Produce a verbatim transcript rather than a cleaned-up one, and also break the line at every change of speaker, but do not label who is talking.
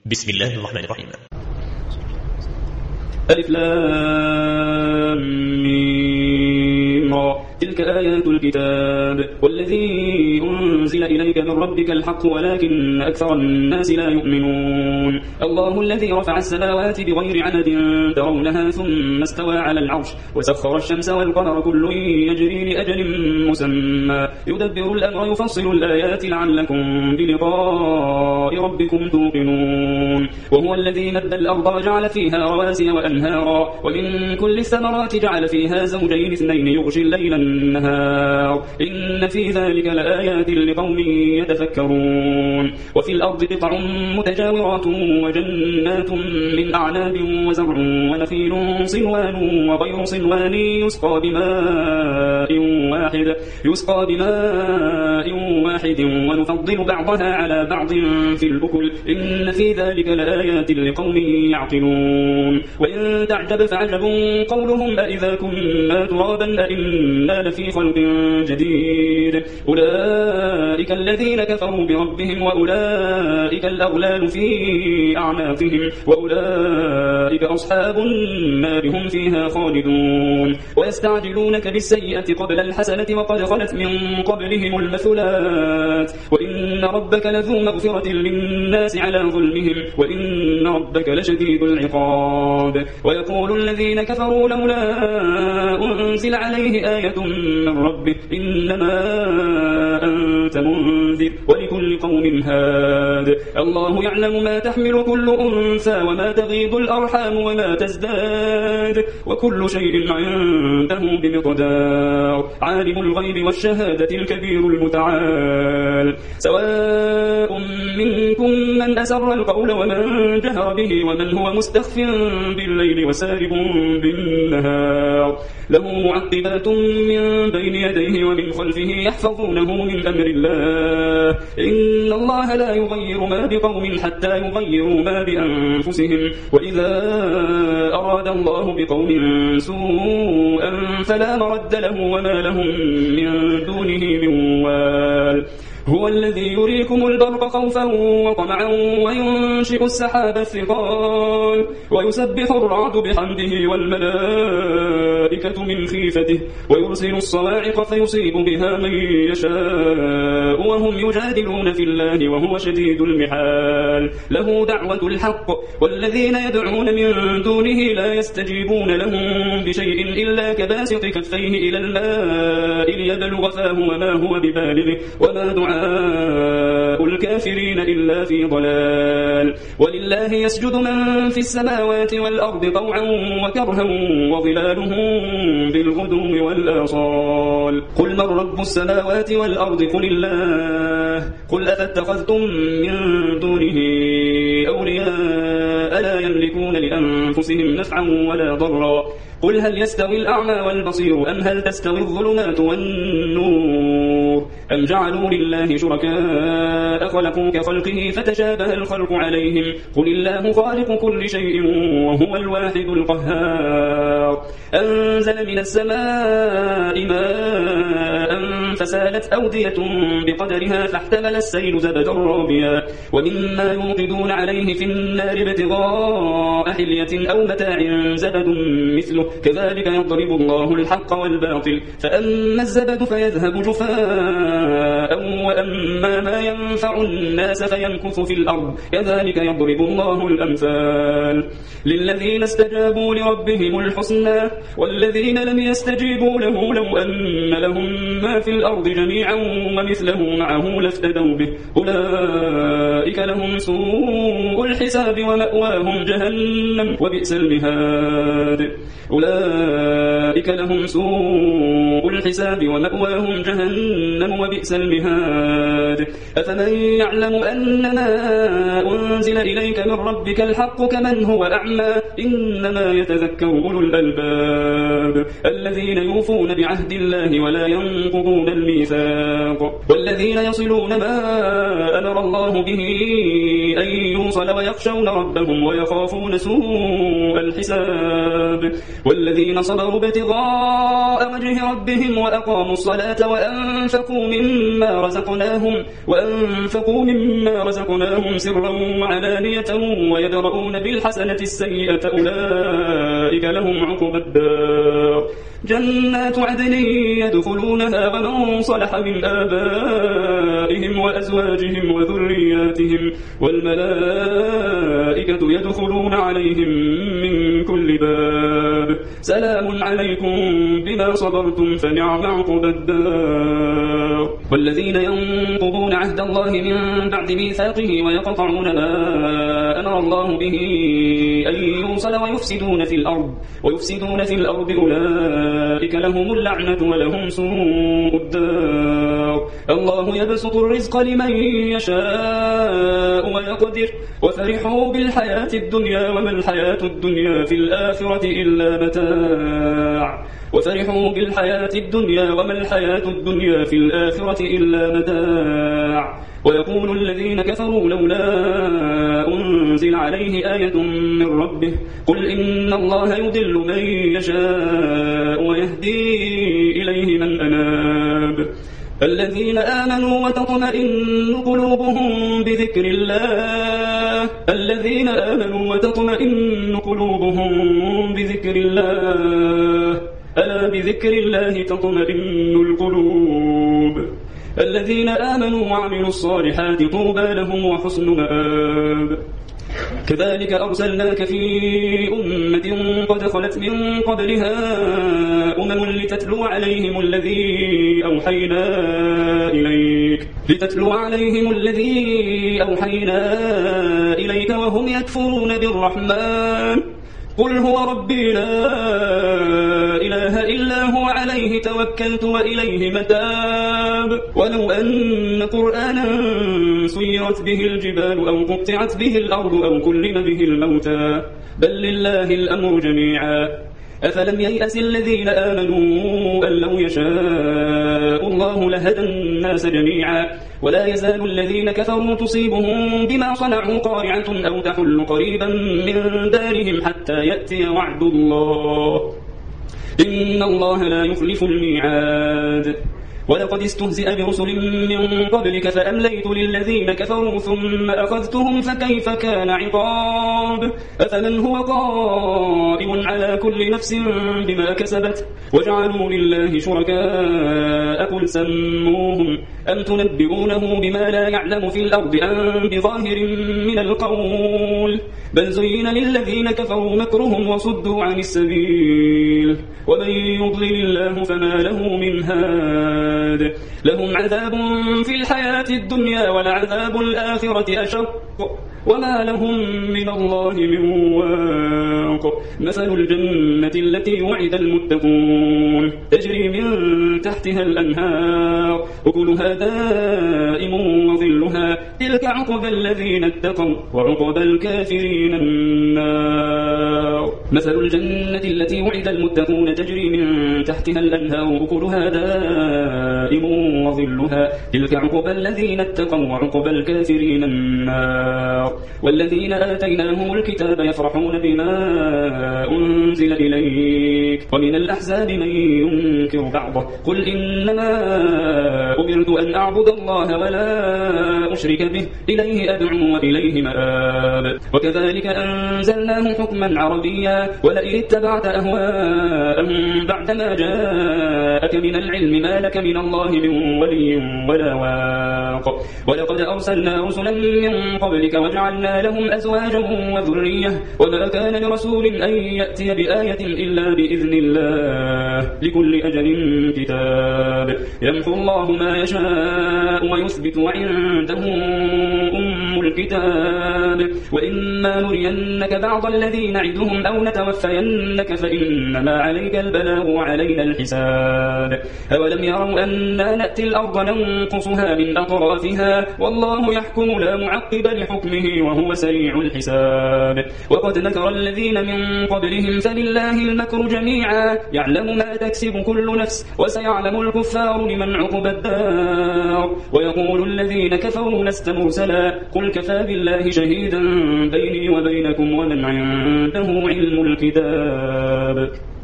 بسم الله الرحمن الرحيم.
ألف لام ميم را. تلك آيات الكتاب والذي أنزل إليك من ربك الحق ولكن أكثر الناس لا يؤمنون. الله الذي رفع السماوات بغير عمد ترونها ثم استوى على العرش وسخر الشمس والقمر كل يجري لأجل مسمى يدبر الأمر يفصل الآيات لعلكم بلقاء ربكم توقنون. وهو الذي مد الأرض وجعل فيها رواسي وأنهارا ومن كل الثمرات جعل فيها زوجين اثنين يغشي الليل النهار إن في ذلك لآيات لقوم يتفكرون. وفي الأرض قطع متجاورات وجنات من أعناب وزرع ونخيل صنوان وغير صنوان يسقى بماء واحد يسقى بماء واحد ونفضل بعضها على بعض في الأكل إن في ذلك لآيات لقوم يعقلون. وإن تعجب فعجب قولهم أإذا كنا ترابا أإنا لفي خلق جديد أولئك الذين كفروا بربهم وأولئك الأغلال في أعناقهم وأولئك أصحاب النار هم فيها خالدون. ويستعجلونك بالسيئة قبل الحسنة وقد خلت من قبلهم المثلات وإن ربك لذو مغفرة للناس على ظلمهم وإن ربك لشديد العقاب. ويقول الذين كفروا لولا أنزل عليه آية من ربه إنما أنت منذر ولكل قوم هاد الله يعلم ما تحمل كل أنثى وما تغيض الأرحام وما تزداد وكل شيء عنده بمقدار. عالم الغيب والشهادة الكبير المتعال سواء منكم من أسر القول ومن جهر به ومن هو مستخف بالليل وسارب بالنهار له معقبات من بين يديه ومن خلفه يحفظونه من أمر الله إن الله لا يغير ما بقوم حتى يغيروا ما بأنفسهم وإذا أراد الله بقوم سوءا فلا مرد له وما لهم من دونه من وال. هو الذي يريكم البرق خوفا وطمعا وينشئ السحاب الثقال ويسبح الرعد بحمده والملائكة من خيفته ويرسل الصواعق فيصيب بها من يشاء وهم يجادلون في الله وهو شديد المحال. له دعوة الحق والذين يدعون من دونه لا يستجيبون لهم بشيء إلا كباسط كفيه إلى الماء ليبلغ فاه وما هو ببالغه وما دعاء الكافرين إلا في ضلال. ولله يسجد من في السماوات والأرض طوعا وكرها وظلالهم بالغدو والآصال. قل من رب السماوات والأرض قل الله قل أفاتخذتم من دونه أولياء لا يملكون لأنفسهم نفعا ولا ضرا قل هل يستوي الأعمى والبصير أم هل تستوي الظلمات والنور أم جعلوا لله شركاء خلقوا كخلقه فتشابه الخلق عليهم قل الله خالق كل شيء وهو الواحد القهار. أنزل من السماء ماء فسالت أودية بقدرها فاحتمل السيل زبدا رابيا ومما يوقدون عليه في النار ابتغاء حلية أو متاع زبد مثله كذلك يضرب الله الحق والباطل فأما الزبد فيذهب جفاء وأما ما ينفع الناس فيمكث في الأرض كذلك يضرب الله الأمثال. للذين استجابوا لربهم الحسنى والذين لم يستجيبوا له لو أن لهم ما في الأرض جميعا ومثله معه لافتدوا به أولئك لهم سوء الحساب ومأواهم جهنم وبئس المهاد. أولئك لهم سوء الحساب ومأواهم جهنم وبئس المهاد. أفمن يعلم أنما أنزل إليك من ربك الحق كمن هو أعمى إنما يتذكر أولو الألباب الذين يوفون بعهد الله ولا ينقضون الميثاق والذين يصلون ما أمر الله به أن يوصل ويخشون ربهم ويخافون سوء الحساب والذين صبروا ابتغاء وجه ربهم وأقاموا الصلاة وأنفقوا مما رزقناهم وأنفقوا مما رزقناهم سرا وعلانية ويدرؤون بالحسنة السيئة أولئك لهم عقبى الدار جنات عدن يدخلونها ومن صلح من آبائهم وأزواجهم وذرياتهم والملائكة يدخلون عليهم من كل باب سلام عليكم بما صبرتم فنعم عقبى الدار والذين ينقضون عهد الله من بعد ميثاقه ويقطعون ما أمر الله به أن يوصل ويفسدون في الأرض ويفسدون في الأرض أولئك لهم اللعنة ولهم سوء الدار الله يبسط الرزق لمن يشاء ويقدر وفرحوا بالحياة الدنيا وما الحياة الدنيا في الآخرة إلا متاع وفرحوا بالحياة الدنيا وما الحياة الدنيا في الآخرة إلا متاع ويقول الذين كفروا لولا أنزل عليه آية من ربه قل إن الله يضل من يشاء ويهدي إليه من أناب الذين آمنوا وتطمئن قلوبهم بذكر الله الذين آمنوا وتطمئن قلوبهم بذكر الله ألا بذكر الله تطمئن القلوب الذين آمنوا وعملوا الصالحات طوبى لهم وحسن مآب كذلك أرسلناك في أمة قد خلت من قبلها أمم لتتلو عليهم الذي أوحينا إليك لتتلو عليهم الذي أوحينا إليك وهم يكفرون بالرحمن قل هو ربي لا إله إلا هو عليه توكلت وإليه متاب ولو أن قرآنا سيرت به الجبال أو قطعت به الأرض أو كلم به الموتى بل لله الأمر جميعا أفلم ييأس الذين آمنوا أن لو يشاء الله لهدى الناس جميعا ولا يزال الذين كفروا تصيبهم بما صنعوا قارعة أو تحل قريبا من دارهم حتى يأتي وعد الله إن الله لا يخلف الميعاد ولقد استهزئ برسل من قبلك فأمليت للذين كفروا ثم أخذتهم فكيف كان عقاب أفمن هو قائم على كل نفس بما كسبت وجعلوا لله شركاء قل سموهم أم تنبئونه بما لا يعلم في الأرض أم بظاهر من القول بل زين للذين كفروا مكرهم وصدوا عن السبيل ومن يضلل الله فما له من هاد لهم عذاب في الحياة الدنيا ولعذاب الآخرة أشق وما لهم من الله من واق مثل الجنة التي وعد المتقون تجري من تحتها الأنهار أكلها دائم وظلها تلك عقبى الذين اتقوا وعقبى الكافرين النار مثل الجنة التي وعد المتقون تجري من تحتها الأنهار أكلها دائم وظلها تلك عقبى الذين اتقوا وعقبى الكافرين النار والذين آتيناهم الكتاب يفرحون بما أنزل إليك ومن الأحزاب من ينكر بعضه قل إنما أمرت أن أعبد الله ولا أشرك به إليه أدعو وإليه مآب وكذلك أنزلناه حكما عربيا ولئن اتبعت أهواءهم بعدما جاءك من العلم ما لك من الله من ولي ولا واق ولقد أرسلنا رسلا من قبلك وجعلنا لهم أزواجا وذرية وما كان لرسول أن يأتي بآية إلا بإذن الله لكل أجل كتاب يمحو الله ما يشاء ويثبت وعنده أم الكتاب وإما نرينك بعض الذي نعدهم أو نتوفينك فإنما عليك البلاغ وعلينا الحساب أولم يروا أنا نأتي الأرض ننقصها من أطرافها والله يحكم لا معقب لحكمه وهو سريع الحساب وقد مكر الذين من قبلهم فلله المكر جميعا يعلم ما تكسب كل نفس وسيعلم الكفار لمن عقب الدار ويقول الذين كفروا لست مرسلا قل كفى بالله شهيدا بيني وبينكم ومن عنده علم الكتاب